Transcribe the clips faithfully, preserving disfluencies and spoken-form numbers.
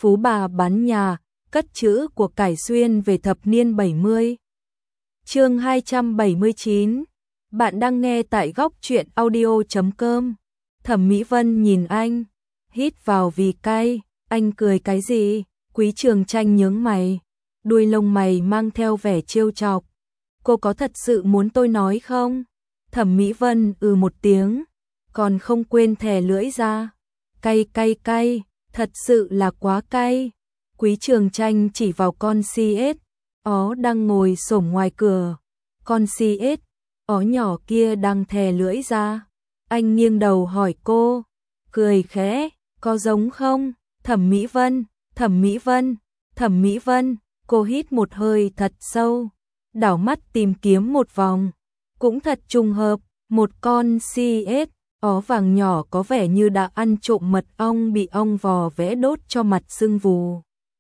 Phú bà bán nhà, cất trữ của cải xuyên về thập niên bảy mươi. Chương hai trăm bảy mươi chín. Bạn đang nghe tại góc truyện audio chấm com. Thẩm Mỹ Vân nhìn anh, hít vào vì cay, anh cười cái gì? Quý Trường Tranh nhướng mày, đuôi lông mày mang theo vẻ trêu chọc. Cô có thật sự muốn tôi nói không? Thẩm Mỹ Vân ừ một tiếng, còn không quên thè lưỡi ra. Cay cay cay, thật sự là quá cay. Quý Trường Tranh chỉ vào con xê ét ó đang ngồi xổm ngoài cửa. Con xê ét ó nhỏ kia đang thè lưỡi ra. Anh nghiêng đầu hỏi cô, cười khẽ, có giống không? Thẩm Mỹ Vân, Thẩm Mỹ Vân, Thẩm Mỹ Vân, cô hít một hơi thật sâu, đảo mắt tìm kiếm một vòng. Cũng thật trùng hợp, một con xê ét ó vàng nhỏ có vẻ như đã ăn trộm mật ong bị ong vò vẽ đốt cho mặt sưng vù.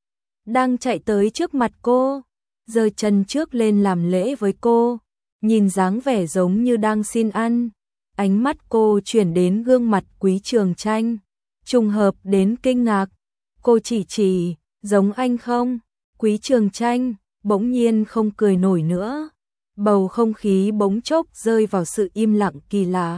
Đang chạy tới trước mặt cô, giơ chân trước lên làm lễ với cô, nhìn dáng vẻ giống như đang xin ăn. Ánh mắt cô chuyển đến gương mặt Quý Trường Tranh, trùng hợp đến kinh ngạc. Cô chỉ chỉ, giống anh không? Quý Trường Tranh bỗng nhiên không cười nổi nữa. Bầu không khí bỗng chốc rơi vào sự im lặng kỳ lạ.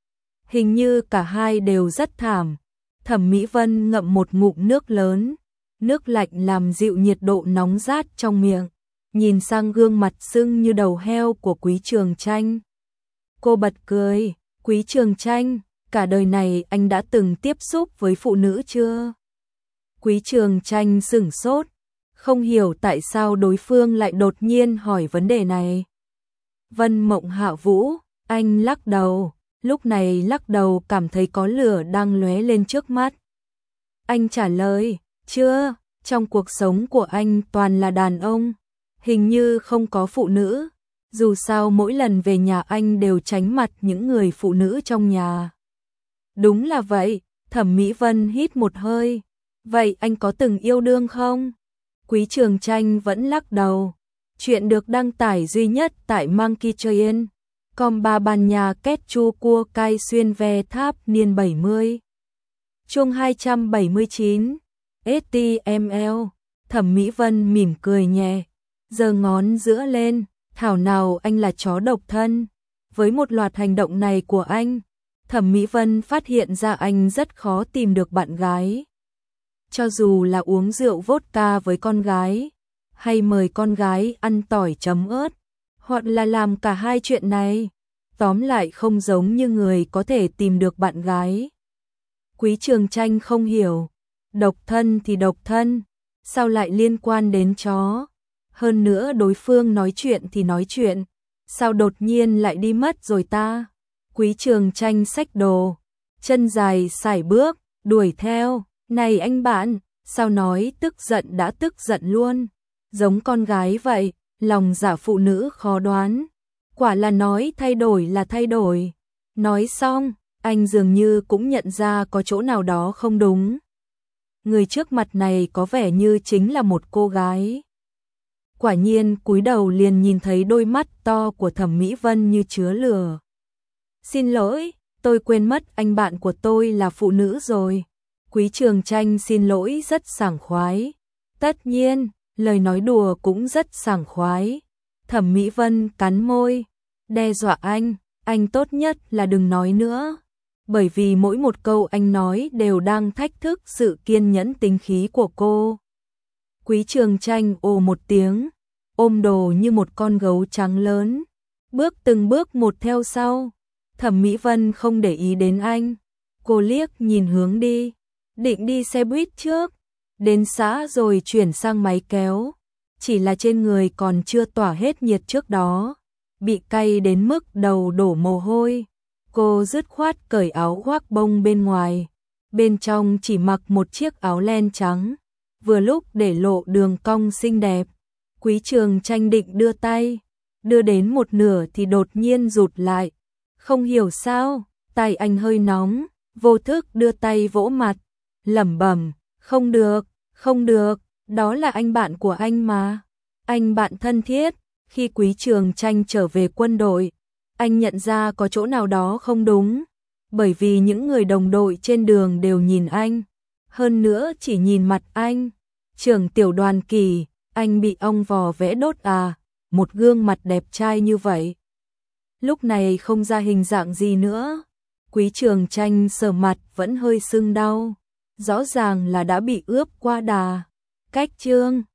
Hình như cả hai đều rất thảm. Thẩm Mỹ Vân ngậm một ngụm nước lớn, nước lạnh làm dịu nhiệt độ nóng rát trong miệng, nhìn sang gương mặt sưng như đầu heo của Quý Trường Tranh. Cô bật cười, Quý Trường Tranh, cả đời này anh đã từng tiếp xúc với phụ nữ chưa? Quý Trường Tranh sửng sốt, không hiểu tại sao đối phương lại đột nhiên hỏi vấn đề này. Vân Mộng Hạ Vũ, anh lắc đầu, lúc này lắc đầu cảm thấy có lửa đang lóe lên trước mắt. Anh trả lời, chưa, trong cuộc sống của anh toàn là đàn ông, hình như không có phụ nữ. Dù sao mỗi lần về nhà anh đều tránh mặt những người phụ nữ trong nhà. Đúng là vậy, Thẩm Mỹ Vân hít một hơi. Vậy anh có từng yêu đương không? Quý Trường Tranh vẫn lắc đầu. Chuyện được đăng tải duy nhất tại Monkey Train. Com ba bàn nhà két chu cua cai xuyên ve tháp niên bảy mươi. Chương hai trăm bảy mươi chín. ét tê em lờ. Thẩm Mỹ Vân mỉm cười nhẹ, giơ ngón giữa lên. Thảo nào anh là chó độc thân. Với một loạt hành động này của anh, Thẩm Mỹ Vân phát hiện ra anh rất khó tìm được bạn gái. Cho dù là uống rượu vodka với con gái, hay mời con gái ăn tỏi chấm ớt, hoặc là làm cả hai chuyện này, tóm lại không giống như người có thể tìm được bạn gái. Quý Trường Tranh không hiểu, độc thân thì độc thân, sao lại liên quan đến chó? Hơn nữa đối phương nói chuyện thì nói chuyện, sao đột nhiên lại đi mất rồi ta? Quý Trường Tranh xách đồ, chân dài sải bước, đuổi theo. Này anh bạn, sao nói tức giận đã tức giận luôn, giống con gái vậy, lòng dạ phụ nữ khó đoán. Quả là nói thay đổi là thay đổi. Nói xong, anh dường như cũng nhận ra có chỗ nào đó không đúng. Người trước mặt này có vẻ như chính là một cô gái. Quả nhiên cúi đầu liền nhìn thấy đôi mắt to của Thẩm Mỹ Vân như chứa lửa. Xin lỗi, tôi quên mất anh bạn của tôi là phụ nữ rồi. Quý Trường Tranh xin lỗi rất sảng khoái. Tất nhiên, lời nói đùa cũng rất sảng khoái. Thẩm Mỹ Vân cắn môi, đe dọa anh, anh tốt nhất là đừng nói nữa. Bởi vì mỗi một câu anh nói đều đang thách thức sự kiên nhẫn tính khí của cô. Quý Trường Tranh ồ một tiếng, ôm đồ như một con gấu trắng lớn, bước từng bước một theo sau. Thẩm Mỹ Vân không để ý đến anh, cô liếc nhìn hướng đi, định đi xe buýt trước, đến xã rồi chuyển sang máy kéo, chỉ là trên người còn chưa tỏa hết nhiệt trước đó, bị cay đến mức đầu đổ mồ hôi. Cô dứt khoát cởi áo khoác bông bên ngoài, bên trong chỉ mặc một chiếc áo len trắng, vừa lúc để lộ đường cong xinh đẹp. Quý Trường Tranh định đưa tay, đưa đến một nửa thì đột nhiên rụt lại. Không hiểu sao, tay anh hơi nóng, vô thức đưa tay vỗ mặt, lẩm bẩm, không được, không được, đó là anh bạn của anh mà. Anh bạn thân thiết. Khi Quý Trường Tranh trở về quân đội, anh nhận ra có chỗ nào đó không đúng, bởi vì những người đồng đội trên đường đều nhìn anh, Hơn nữa chỉ nhìn mặt anh, Trưởng tiểu Đoàn Kỳ, anh bị ông vò vẽ đốt à, một gương mặt đẹp trai như vậy. Lúc này không ra hình dạng gì nữa. Quý Trường Tranh sờ mặt vẫn hơi sưng đau, rõ ràng là đã bị ướp qua đà. Cách chương